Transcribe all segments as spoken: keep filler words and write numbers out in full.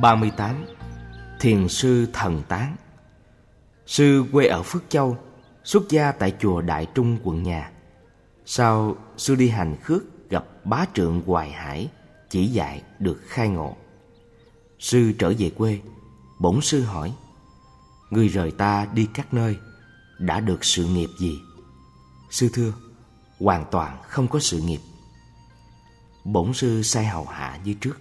ba mươi tám. Thiền sư Thần Tán. Sư quê ở Phước Châu, xuất gia tại chùa Đại Trung, quận Nhà. Sau sư đi hành khước gặp bá trượng Hoài Hải, chỉ dạy được khai ngộ. Sư trở về quê, bổn sư hỏi: người rời ta đi các nơi, đã được sự nghiệp gì? Sư thưa: hoàn toàn không có sự nghiệp. Bổn sư sai hầu hạ như trước.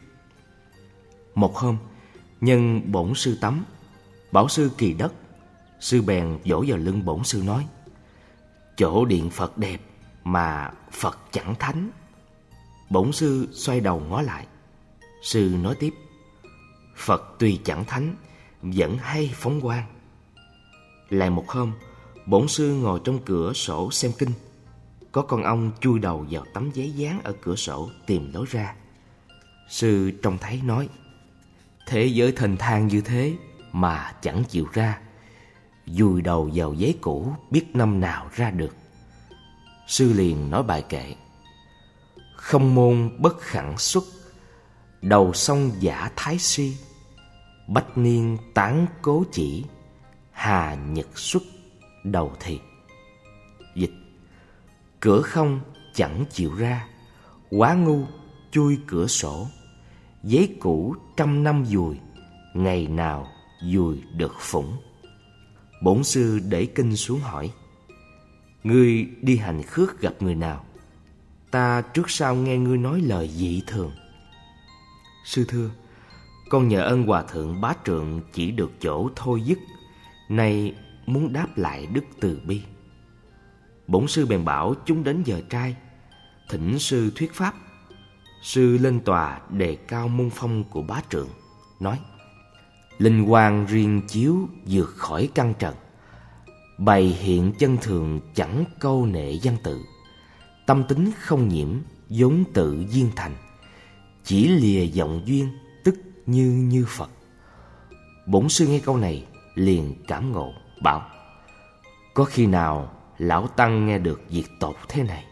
Một hôm, nhân bổn sư tắm, bảo sư kỳ đất. Sư bèn vỗ vào lưng bổn sư nói: chỗ điện Phật đẹp mà Phật chẳng thánh. Bổn sư xoay đầu ngó lại. Sư nói tiếp: Phật tuy chẳng thánh, vẫn hay phóng quang. Lại một hôm, bổn sư ngồi trong cửa sổ xem kinh. Có con ong chui đầu vào tấm giấy dán ở cửa sổ tìm lối ra. Sư trông thấy nói: thế giới thênh thang như thế mà chẳng chịu ra, vùi đầu vào giấy cũ biết năm nào ra được. Sư liền nói bài kệ: không môn bất khẳng xuất, đầu song giả thái si. Bách niên tán cố chỉ, hà nhật xuất đầu thì. Dịch: cửa không chẳng chịu ra, quá ngu chui cửa sổ. Giấy cũ trăm năm dùi, ngày nào dùi được phủng. Bổn sư để kinh xuống hỏi: ngươi đi hành khước gặp người nào? Ta trước sau nghe ngươi nói lời dị thường. Sư thưa: con nhờ ơn hòa thượng bá trượng chỉ được chỗ thôi dứt, nay muốn đáp lại đức từ bi. Bổn sư bèn bảo chúng đến giờ trai, thỉnh sư thuyết pháp. Sư lên tòa đề cao môn phong của bá trượng, nói: linh quang riêng chiếu vượt khỏi căn trần, bày hiện chân thường chẳng câu nệ văn tự. Tâm tính không nhiễm, vốn tự viên thành, chỉ lìa vọng duyên, tức như như Phật. Bổn sư nghe câu này liền cảm ngộ, bảo: có khi nào lão tăng nghe được việc tột thế này?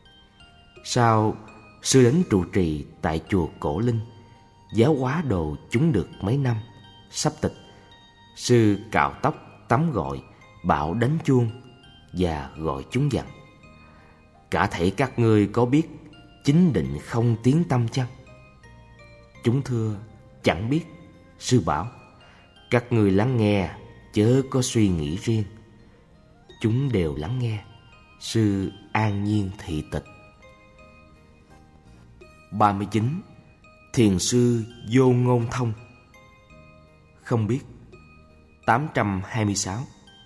Sau sư đến trụ trì tại chùa Cổ Linh, giáo hóa đồ chúng được mấy năm. Sắp tịch, sư cạo tóc, tắm gội, bảo đánh chuông và gọi chúng dặn: cả thảy các ngươi có biết chính định không tiếng tâm chăng? Chúng thưa: chẳng biết. Sư bảo: các ngươi lắng nghe, chớ có suy nghĩ riêng. Chúng đều lắng nghe. Sư an nhiên thị tịch. ba mươi chín. Thiền sư Vô Ngôn Thông. Không biết. tám trăm hai mươi sáu.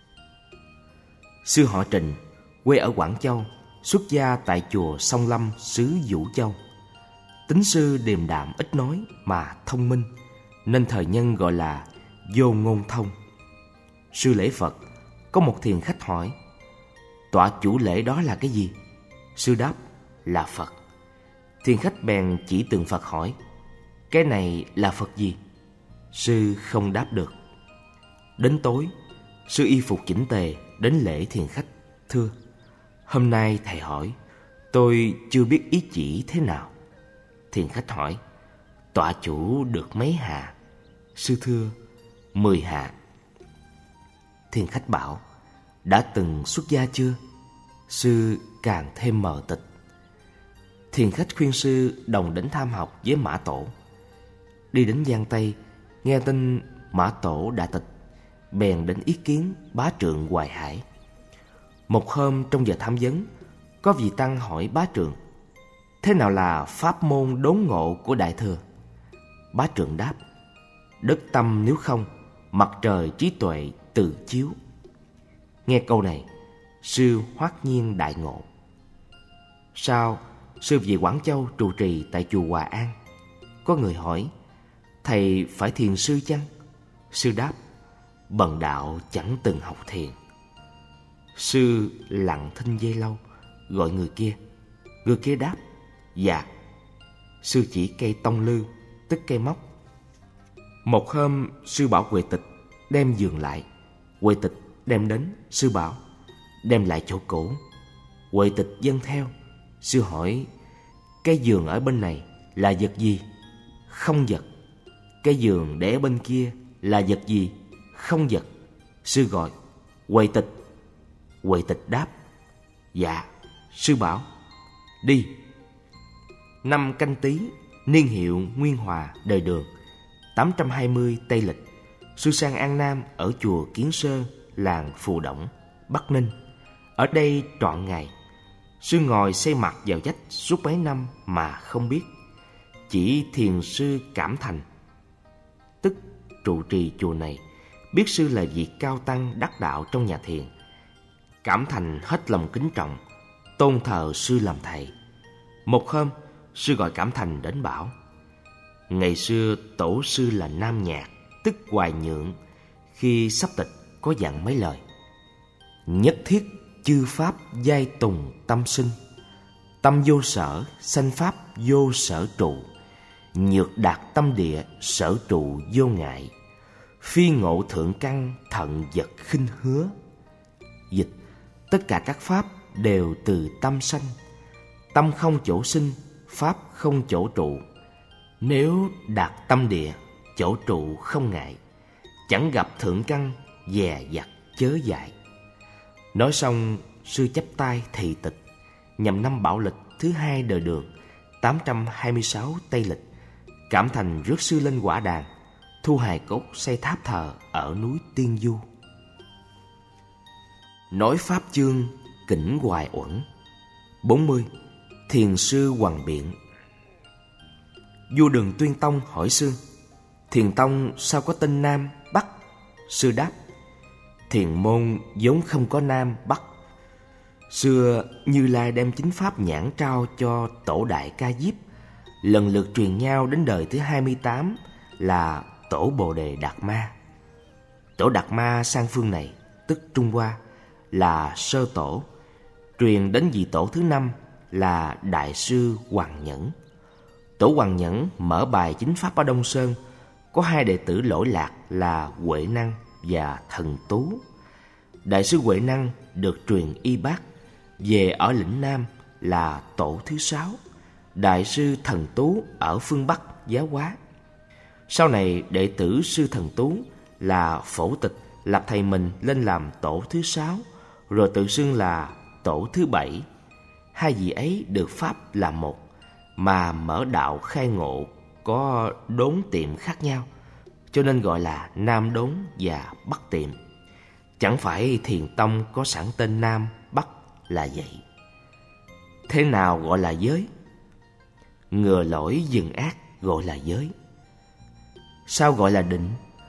Sư họ Trịnh, quê ở Quảng Châu, xuất gia tại chùa Song Lâm, xứ Vũ Châu. Tính sư điềm đạm ít nói mà thông minh, nên thời nhân gọi là Vô Ngôn Thông. Sư lễ Phật, có một thiền khách hỏi: tọa chủ lễ đó là cái gì? Sư đáp: là Phật. Thiền khách bèn chỉ tượng Phật hỏi: cái này là Phật gì? Sư không đáp được. Đến tối, sư y phục chỉnh tề đến lễ thiền khách, thưa: hôm nay thầy hỏi, tôi chưa biết ý chỉ thế nào. Thiền khách hỏi: tọa chủ được mấy hạ? Sư thưa: mười hạ. Thiền khách bảo: đã từng xuất gia chưa? Sư càng thêm mờ tịch. Thiền khách khuyên sư đồng đến tham học với Mã Tổ. Đi đến Giang Tây, nghe tin Mã Tổ đã tịch, bèn đến ý kiến bá trượng Hoài Hải. Một hôm trong giờ tham vấn, có vị tăng hỏi bá trượng: thế nào là pháp môn đốn ngộ của Đại Thừa? Bá trượng đáp: đất tâm nếu không, mặt trời trí tuệ tự chiếu. Nghe câu này, sư hoát nhiên đại ngộ. Sau, sư về Quảng Châu trụ trì tại chùa Hòa An. Có người hỏi: thầy phải thiền sư chăng? Sư đáp: bần đạo chẳng từng học thiền. Sư lặng thinh giây lâu, gọi người kia. Người kia đáp: dạ. Sư chỉ cây tông lư, tức cây móc. Một hôm, sư bảo Huệ Tịch đem giường lại. Huệ Tịch đem đến, sư bảo: đem lại chỗ cũ. Huệ Tịch dâng theo. Sư hỏi: cái giường ở bên này là vật gì? Không vật. Cái giường để bên kia là vật gì? Không vật. Sư gọi: Huệ Tịch. Huệ Tịch đáp: Dạ. Sư bảo: Đi. Năm Canh Tý, niên hiệu Nguyên Hòa, đời Đường, tám trăm hai mươi Tây Lịch, sư sang An Nam ở chùa Kiến Sơ, làng Phù Đổng, Bắc Ninh. Ở đây trọn ngày. Sư ngồi xây mặt vào vách suốt mấy năm mà không biết. Chỉ thiền sư Cảm Thành, tức trụ trì chùa này, biết sư là vị cao tăng đắc đạo trong nhà thiền. Cảm Thành hết lòng kính trọng, tôn thờ sư làm thầy. Một hôm, sư gọi Cảm Thành đến bảo: Ngày xưa tổ sư là Nam Nhạc, tức Hoài Nhượng, khi sắp tịch có dặn mấy lời: Nhất thiết chư pháp giai tùng tâm sinh, tâm vô sở sanh pháp vô sở trụ, nhược đạt tâm địa sở trụ vô ngại, phi ngộ thượng căn thận vật khinh hứa. Dịch: tất cả các pháp đều từ tâm sanh, tâm không chỗ sinh, pháp không chỗ trụ. Nếu đạt tâm địa, chỗ trụ không ngại, chẳng gặp thượng căn dè dặt chớ dại. Nói xong, sư chắp tay thị tịch. Nhằm năm Bảo Lịch thứ hai đời Đường, tám trăm hai mươi sáu Tây Lịch, Cảm Thành rước sư lên quả đàn, thu hài cốt xây tháp thờ ở núi Tiên Du. Nói pháp chương Kỉnh Hoài Uẩn. bốn mươi. Thiền sư Hoằng Biện. Vua Đường Tuyên Tông hỏi sư: Thiền tông sao có tên Nam Bắc? Sư đáp: Thiền môn vốn không có Nam Bắc. Xưa Như Lai đem chính pháp nhãn trao cho tổ đại Ca Diếp, lần lượt truyền nhau đến đời thứ hai mươi tám là tổ Bồ Đề Đạt Ma. Tổ Đạt Ma sang phương này, tức Trung Hoa, là sơ tổ, truyền đến vị tổ thứ năm là Đại sư Hoằng Nhẫn. Tổ Hoằng Nhẫn mở bài chính pháp ở Đông Sơn, có hai đệ tử lỗi lạc là Huệ Năng và Thần Tú. Đại sư Huệ Năng được truyền y bác, về ở lĩnh Nam là tổ thứ sáu. Đại sư Thần Tú ở phương Bắc giáo hóa. Sau này đệ tử sư Thần Tú là Phổ Tịch lập thầy mình lên làm tổ thứ sáu, rồi tự xưng là tổ thứ bảy. Hai vị ấy được pháp là một, mà mở đạo khai ngộ có đốn tiệm khác nhau, cho nên gọi là Nam Đốn và Bắc Tiệm. Chẳng phải thiền tông có sẵn tên Nam Bắc là vậy. Thế nào gọi là giới? Ngừa lỗi dừng ác gọi là giới. Sao gọi là định?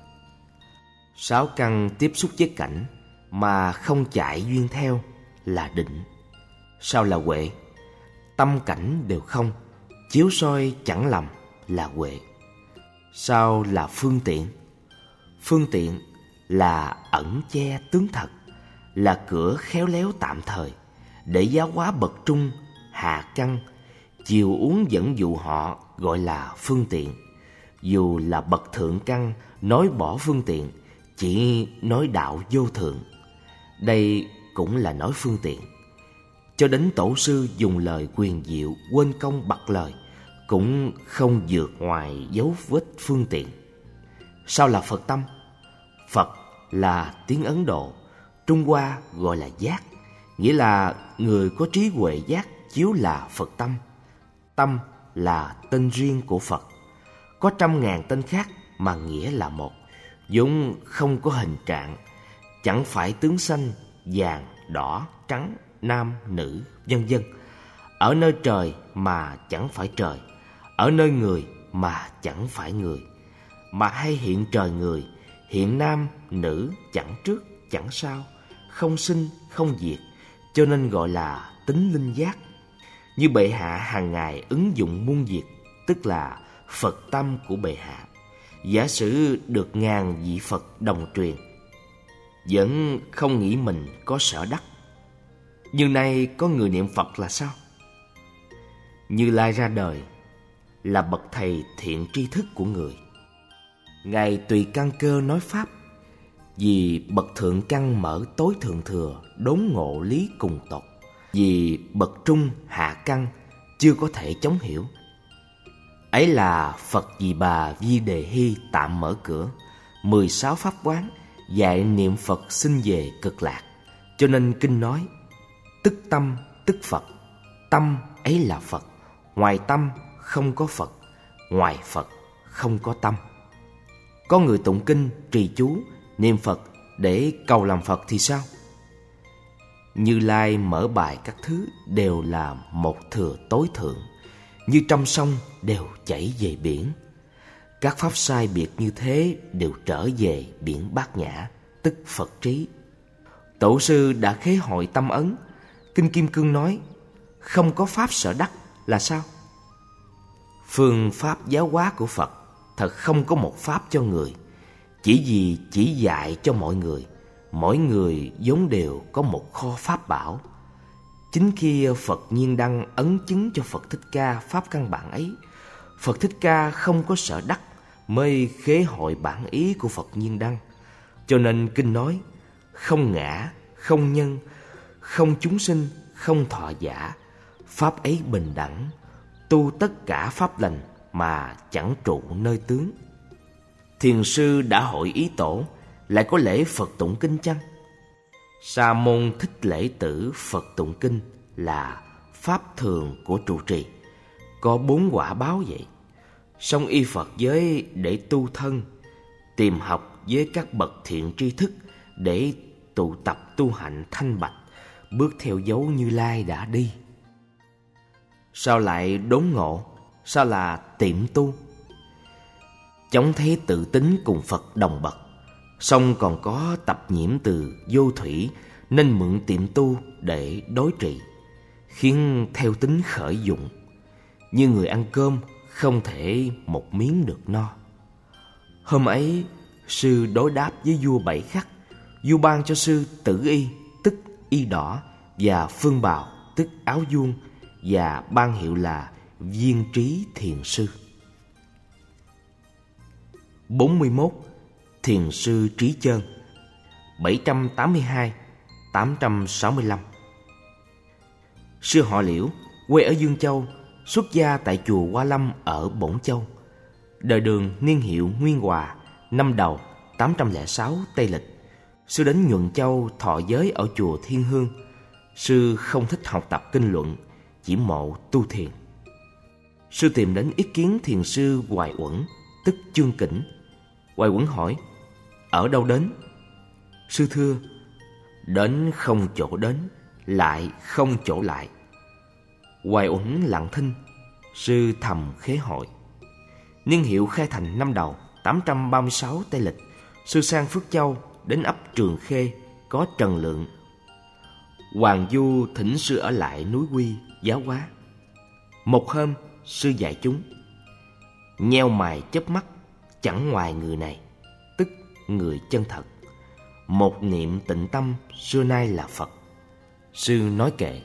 Sáu căn tiếp xúc với cảnh mà không chạy duyên theo là định. Sao là huệ? Tâm cảnh đều không, chiếu soi chẳng lầm là huệ. Sao là phương tiện? Phương tiện là ẩn che tướng thật, là cửa khéo léo tạm thời để giáo hóa bậc trung hạ căn, chiều uống dẫn dụ họ gọi là phương tiện. Dù là bậc thượng căn nói bỏ phương tiện, chỉ nói đạo vô thượng, đây cũng là nói phương tiện. Cho đến tổ sư dùng lời quyền diệu quên công bặt lời, cũng không vượt ngoài dấu vết phương tiện. Sao là Phật tâm? Phật là tiếng Ấn Độ, Trung Hoa gọi là giác, nghĩa là người có trí huệ giác chiếu là Phật tâm. Tâm là tên riêng của Phật, có trăm ngàn tên khác mà nghĩa là một, vốn không có hình trạng, chẳng phải tướng xanh, vàng, đỏ, trắng, nam, nữ, vân vân. Ở nơi trời mà chẳng phải trời, ở nơi người mà chẳng phải người, mà hay hiện trời người, hiện nam, nữ, chẳng trước, chẳng sau, không sinh, không diệt, cho nên gọi là tính linh giác. Như bệ hạ hàng ngày ứng dụng muôn việc, tức là Phật tâm của bệ hạ. Giả sử được ngàn vị Phật đồng truyền, vẫn không nghĩ mình có sở đắc. Nhưng nay có người niệm Phật là sao? Như Lai ra đời là bậc thầy thiện tri thức của người. Ngài tùy căn cơ nói pháp, vì bậc thượng căn mở tối thượng thừa, đốn ngộ lý cùng tột, vì bậc trung hạ căn chưa có thể chống hiểu. Ấy là Phật Di Bà Di Đề Hy tạm mở cửa mười sáu pháp quán, dạy niệm Phật sinh về cực lạc. Cho nên kinh nói: tức tâm tức Phật, tâm ấy là Phật, ngoài tâm không có Phật, ngoài Phật không có tâm. Có người tụng kinh, trì chú, niệm Phật để cầu làm Phật thì sao? Như Lai mở bài các thứ đều là một thừa tối thượng, như trăm sông đều chảy về biển. Các pháp sai biệt như thế đều trở về biển Bát Nhã, tức Phật trí. Tổ sư đã khế hội tâm ấn. Kinh Kim Cương nói: không có pháp sở đắc là sao? Phương pháp giáo hóa của Phật thật không có một pháp cho người, chỉ vì chỉ dạy cho mọi người. Mỗi người vốn đều có một kho pháp bảo. Chính khi Phật Nhiên Đăng ấn chứng cho Phật Thích Ca pháp căn bản ấy, Phật Thích Ca không có sở đắc mới khế hội bản ý của Phật Nhiên Đăng. Cho nên kinh nói: không ngã, không nhân, không chúng sinh, không thọ giả, pháp ấy bình đẳng, tu tất cả pháp lành mà chẳng trụ nơi tướng. Thiền sư đã hội ý tổ, lại có lễ Phật tụng kinh chăng? Sa môn Thích Lễ Tử Phật tụng kinh là pháp thường của trụ trì, có bốn quả báo vậy. Song y Phật giới để tu thân, tìm học với các bậc thiện tri thức để tụ tập tu hạnh thanh bạch, bước theo dấu Như Lai đã đi. Sao lại đốn ngộ? Sao là tiệm tu? Chống thấy tự tính cùng Phật đồng bậc, song còn có tập nhiễm từ vô thủy, nên mượn tiệm tu để đối trị, khiến theo tính khởi dụng. Như người ăn cơm không thể một miếng được no. Hôm ấy sư đối đáp với vua Bảy Khắc. Vua ban cho sư tử y, tức y đỏ, và phương bào, tức áo vuông, và ban hiệu là Viên Trí Thiền Sư. bốn mươi mốt. Thiền sư Trí Chơn, bảy trăm tám mươi hai đến tám trăm sáu mươi lăm. Sư họ Liễu, quê ở Dương Châu, xuất gia tại chùa Hoa Lâm ở Bổn Châu. Đời Đường niên hiệu Nguyên Hòa, năm Đầu tám trăm lẻ sáu Tây Lịch. Sư đến Nhuận Châu thọ giới ở chùa Thiên Hương. Sư không thích học tập kinh luận, chỉ mộ tu thiền. Sư tìm đến ý kiến thiền sư Hoài Uẩn, tức Chương Kỉnh. Hoài Uẩn hỏi: ở đâu đến? Sư thưa: đến không chỗ đến, lại không chỗ lại. Hoài Uẩn lặng thinh. Sư thầm khế hội. Niên hiệu Khai Thành năm Đầu tám trăm ba mươi sáu Tây Lịch. Sư sang Phước Châu, đến ấp Trường Khê có Trần Lượng. Hoàng Du thỉnh sư ở lại núi Quy giáo hóa. Một hôm sư dạy chúng: nheo mày chớp mắt, chẳng ngoài người này, tức người chân thật. Một niệm tịnh tâm xưa nay là Phật. Sư nói kệ: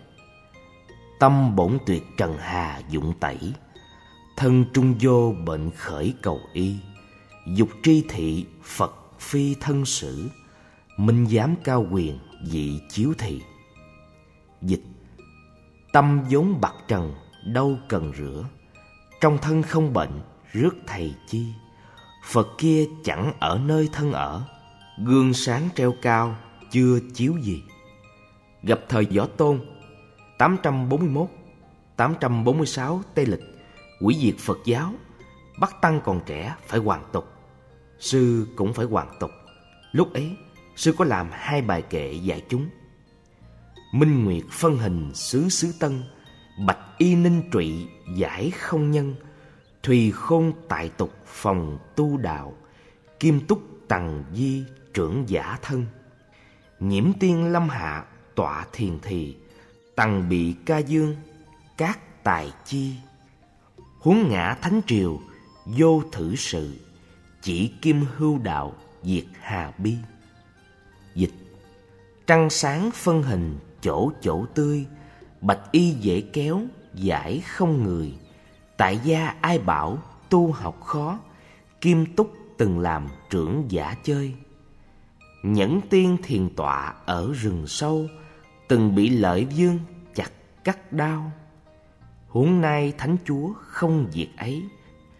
tâm bổn tuyệt trần hà dụng tẩy, thân trung vô bệnh khởi cầu y. Dục tri thị Phật phi thân sử, minh giám cao quyền dị chiếu thị. Dịch: tâm vốn bạc trần đâu cần rửa, trong thân không bệnh rước thầy chi. Phật kia chẳng ở nơi thân ở, gương sáng treo cao chưa chiếu gì. Gặp thời Võ Tôn, tám trăm bốn mươi mốt đến tám trăm bốn mươi sáu Tây Lịch, hủy diệt Phật giáo, bắt tăng còn trẻ phải hoàn tục. Sư cũng phải hoàn tục. Lúc ấy sư có làm hai bài kệ dạy chúng: minh nguyệt phân hình xứ xứ Tân, bạch y ninh trụy giải không nhân. Thùy khôn tại tục phòng tu đạo, kim túc tằng di trưởng giả thân. Nhiễm tiên lâm hạ tọa thiền thì, tằng bị ca dương các tài chi. Huống ngã thánh triều vô thử sự, chỉ kim hưu đạo diệt hà bi. Dịch: trăng sáng phân hình chỗ chỗ tươi, bạch y dễ kéo giải không người. Tại gia ai bảo tu học khó, kim túc từng làm trưởng giả chơi. Nhẫn tiên thiền tọa ở rừng sâu, từng bị lợi vương chặt cắt đao. Huống nay thánh chúa không diệt ấy,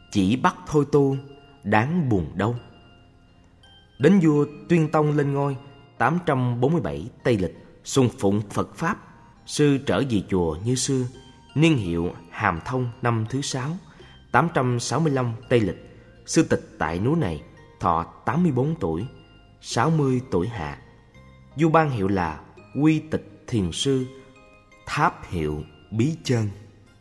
chỉ bắt thôi tu, đáng buồn đâu. Đến vua Tuyên Tông lên ngôi tám trăm bốn mươi bảy Tây Lịch, sùng phụng Phật Pháp. Sư trở về chùa như xưa, niên hiệu Hàm Thông năm thứ sáu, tám trăm sáu mươi lăm Tây Lịch. Sư tịch tại núi này, thọ tám mươi bốn tuổi, sáu mươi tuổi hạ. Vua ban hiệu là Quy Tịch Thiền Sư, tháp hiệu Bí Chân.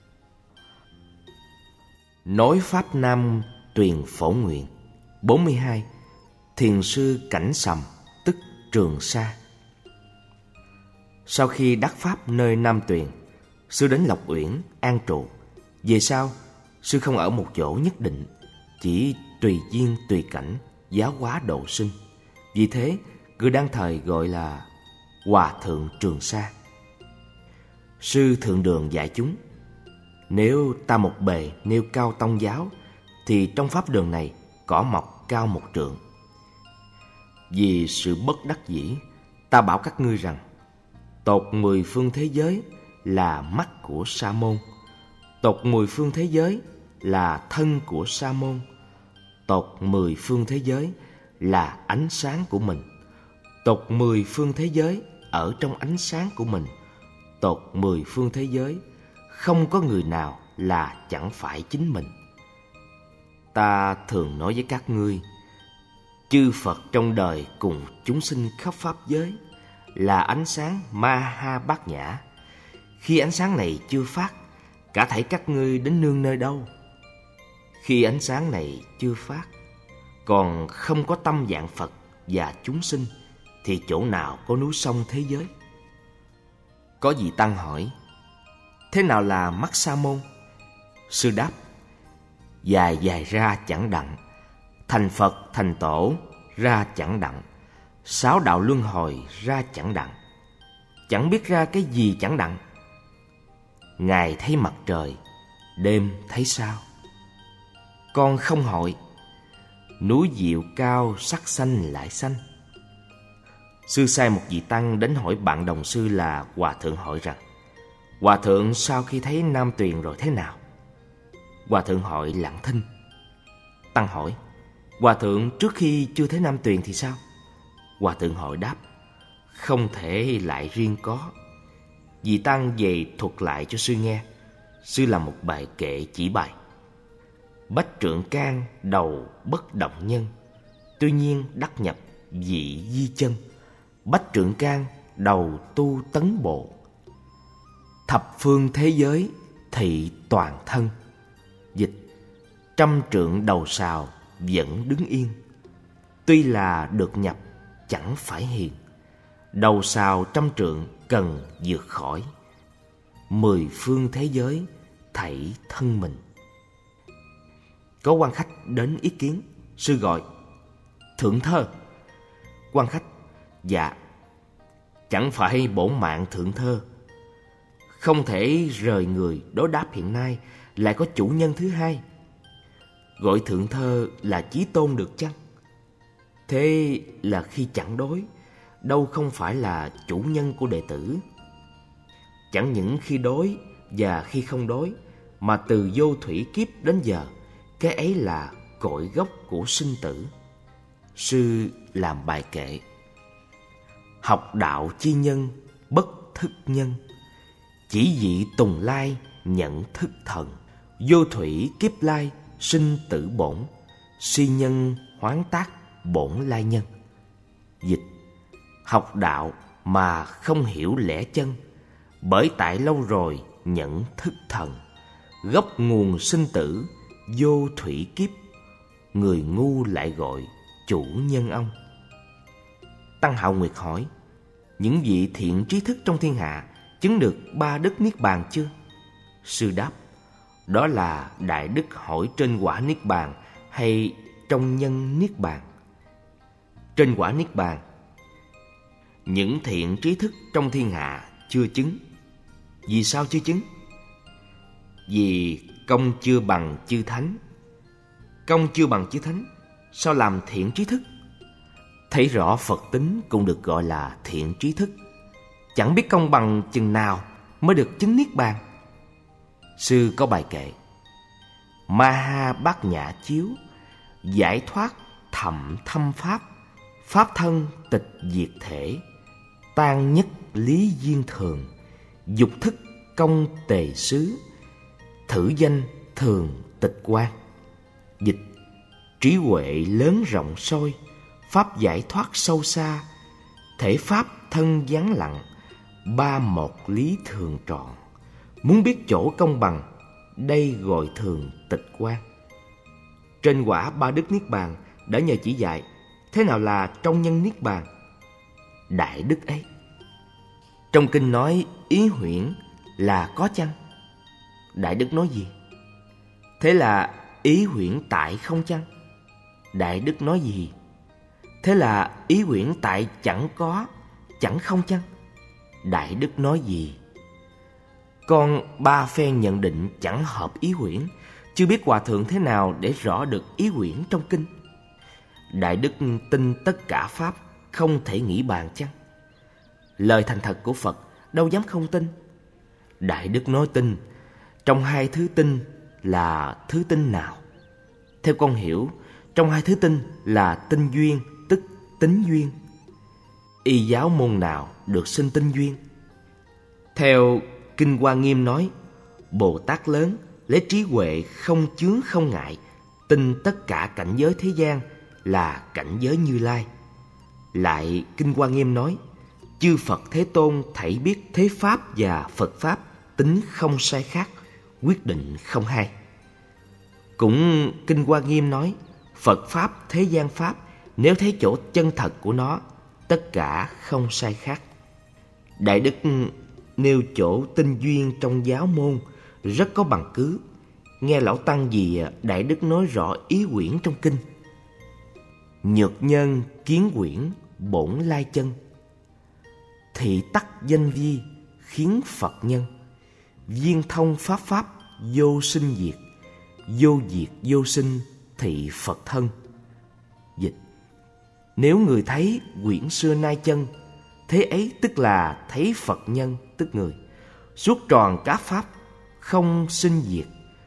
Nói Pháp Nam Tuyền Phổ Nguyện. Bốn mươi hai. Thiền sư Cảnh Sầm, tức Trường Sa. Sau khi đắc pháp nơi Nam Tuyền, sư đến Lộc Uyển an trụ. Về sau, sư không ở một chỗ nhất định, chỉ tùy duyên tùy cảnh, giáo hóa độ sinh. Vì thế, người đương thời gọi là Hòa Thượng Trường Sa. Sư thượng đường dạy chúng: nếu ta một bề nêu cao tông giáo, thì trong pháp đường này cỏ mọc cao một trượng. Vì sự bất đắc dĩ, ta bảo các ngươi rằng tột mười phương thế giới là mắt của Sa môn, tột mười phương thế giới là thân của Sa môn, tột mười phương thế giới là ánh sáng của mình, tột mười phương thế giới ở trong ánh sáng của mình, tột mười phương thế giới không có người nào là chẳng phải chính mình. Ta thường nói với các ngươi, chư Phật trong đời cùng chúng sinh khắp pháp giới là ánh sáng Ma Ha Bát Nhã. Khi ánh sáng này chưa phát, cả thảy các ngươi đến nương nơi đâu? Khi ánh sáng này chưa phát, còn không có tâm dạng Phật và chúng sinh, thì chỗ nào có núi sông thế giới? Có vị tăng hỏi: thế nào là mắt Sa môn? Sư đáp: dài dài ra chẳng đặng, thành Phật thành Tổ ra chẳng đặng, sáu đạo luân hồi ra chẳng đặng. Chẳng biết ra cái gì chẳng đặng. Ngày thấy mặt trời, đêm thấy sao. Con không hỏi, núi diệu cao sắc xanh lại xanh. Sư sai một vị tăng đến hỏi bạn đồng sư là Hòa Thượng hỏi rằng: Hòa Thượng sau khi thấy Nam Tuyền rồi thế nào? Hòa Thượng hỏi lặng thinh. Tăng hỏi: Hòa Thượng trước khi chưa thấy Nam Tuyền thì sao? Hòa Thượng hỏi đáp: không thể lại riêng có. Vị tăng về thuật lại cho sư nghe. Sư làm một bài kệ chỉ bài: bách trượng can đầu bất động nhân, tuy nhiên đắc nhập dị di chân. Bách trượng can đầu tu tấn bộ, thập phương thế giới thị toàn thân. Dịch: trăm trượng đầu sào vẫn đứng yên, tuy là được nhập chẳng phải hiền. Đầu sào trăm trượng cần vượt khỏi, mười phương thế giới thảy thân mình. Có quan khách đến ý kiến, sư gọi: thượng thơ. Quan khách: dạ. Chẳng phải bổn mạng thượng thơ, không thể rời người đối đáp hiện nay lại có chủ nhân thứ hai. Gọi thượng thơ là chí tôn được chăng? Thế là khi chẳng đối, đâu không phải là chủ nhân của đệ tử. Chẳng những khi đối và khi không đối, mà từ vô thủy kiếp đến giờ, cái ấy là cội gốc của sinh tử. Sư làm bài kệ: học đạo chi nhân bất thức nhân, chỉ dị tùng lai nhận thức thần. Vô thủy kiếp lai sinh tử bổn, si nhân hoán tác bổn lai nhân. Dịch: học đạo mà không hiểu lẽ chân, bởi tại lâu rồi nhận thức thần. Gốc nguồn sinh tử vô thủy kiếp, người ngu lại gọi chủ nhân ông. Tăng Hạo Nguyệt hỏi: những vị thiện trí thức trong thiên hạ chứng được ba đức niết bàn chưa? Sư đáp: đó là đại đức hỏi trên quả niết bàn hay trong nhân niết bàn? Trên quả niết bàn. Những thiện trí thức trong thiên hạ chưa chứng. Vì sao chưa chứng? Vì công chưa bằng chư thánh. Công chưa bằng chư thánh, sao làm thiện trí thức? Thấy rõ Phật tính cũng được gọi là thiện trí thức. Chẳng biết công bằng chừng nào mới được chứng niết bàn. Sư có bài kệ: ma ha bát nhã chiếu, giải thoát thậm thâm pháp, pháp thân tịch diệt thể, tan nhất lý duyên thường, dục thức công tề xứ, thử danh thường tịch quan. Dịch: trí huệ lớn rộng soi, pháp giải thoát sâu xa, thể pháp thân vắng lặng, ba một lý thường trọn. Muốn biết chỗ công bằng, đây gọi thường tịch quan. Trên quả ba đức niết bàn đã nhờ chỉ dạy thế nào là trong nhân niết bàn. Đại đức ấy, trong kinh nói ý huyễn là có chăng? Đại đức nói gì? Thế là ý huyễn tại không chăng? Đại đức nói gì? Thế là ý huyễn tại chẳng có, chẳng không chăng? Đại đức nói gì? Còn ba phen nhận định chẳng hợp ý huyễn, chưa biết hòa thượng thế nào để rõ được ý huyễn trong kinh. Đại đức tin tất cả pháp không thể nghĩ bàn chăng? Lời thành thật của Phật đâu dám không tin. Đại đức nói tin. Trong hai thứ tin là thứ tin nào? Theo con hiểu, trong hai thứ tin là tinh duyên, tức tính duyên. Y giáo môn nào được sinh tinh duyên? Theo Kinh Hoa Nghiêm nói, Bồ Tát lớn lấy trí huệ không chướng không ngại, tin tất cả cảnh giới thế gian là cảnh giới Như Lai. Lại Kinh Hoa Nghiêm nói, chư Phật Thế Tôn thảy biết thế pháp và Phật pháp tính không sai khác, quyết định không hai. Cũng Kinh Hoa Nghiêm nói, Phật pháp thế gian pháp nếu thấy chỗ chân thật của nó, tất cả không sai khác. Đại đức nêu chỗ tinh duyên trong giáo môn rất có bằng cứ. Nghe lão tăng gì Đại đức nói rõ ý quyển trong kinh. Nhược nhân kiến quyển bổn lai chân, thị tắc danh vi khiến Phật nhân, viên thông pháp pháp vô sinh diệt, vô diệt vô sinh thị Phật thân. Dịch: nếu người thấy quyển xưa nay chân, thế ấy tức là thấy Phật nhân, tức người suốt tròn các pháp không sinh diệt,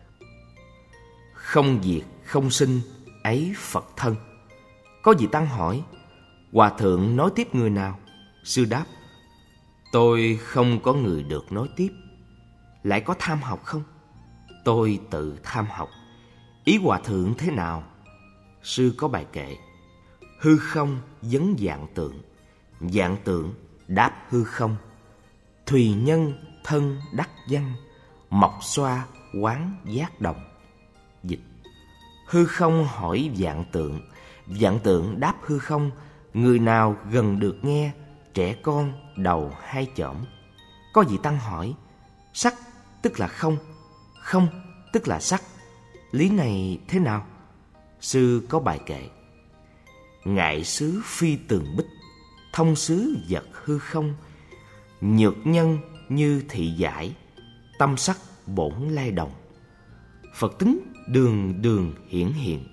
không diệt không sinh, ấy Phật thân. Có vị tăng hỏi, hòa thượng nói tiếp người nào? Sư đáp, tôi không có người được nói tiếp. Lại có tham học không? Tôi tự tham học. Ý hòa thượng thế nào? Sư có bài kệ: hư không vấn vạn tượng, vạn tượng đáp hư không, thùy nhân thân đắc văn, mọc xoa quán giác đồng. Dịch: hư không hỏi vạn tượng, vạn tượng đáp hư không. Người nào gần được nghe, trẻ con đầu hai chỏm. Có vị tăng hỏi, sắc tức là không, không tức là sắc, lý này thế nào? Sư có bài kệ: ngại xứ phi tường bích, thông xứ vật hư không, nhược nhân như thị giải, tâm sắc bổn lai đồng. Phật tính đường đường hiển hiện,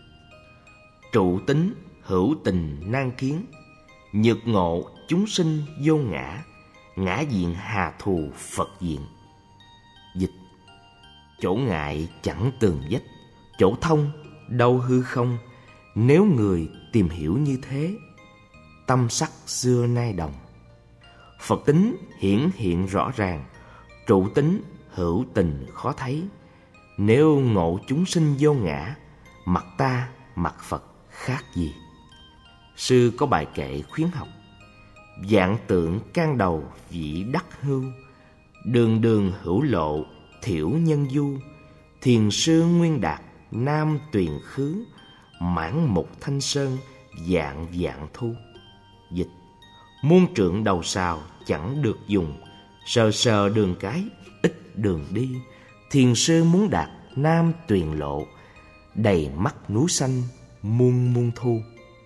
trụ tính hữu tình nan kiến, nhược ngộ chúng sinh vô ngã, ngã diện hà thù Phật diện. Dịch: chỗ ngại chẳng tường vách, chỗ thông đâu hư không. Nếu người tìm hiểu như thế, tâm sắc xưa nay đồng. Phật tính hiển hiện rõ ràng, trụ tính hữu tình khó thấy. Nếu ngộ chúng sinh vô ngã, mặt ta mặt Phật khác gì? Sư có bài kệ khuyến học: vạn tượng can đầu vị đắc hưu, đường đường hữu lộ thiểu nhân du. Thiền sư nguyên đạt nam tuyền khứ, mãn mục thanh sơn vạn vạn thu. Dịch: muôn trượng đầu sào chẳng được dùng, sờ sờ đường cái ít đường đi. Thiền sư muốn đạt nam tuyền lộ, đầy mắt núi xanh muôn muôn thu.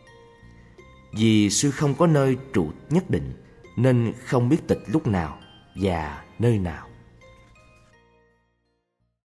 Vì sư không có nơi trụ nhất định, nên không biết tịch lúc nào và nơi nào.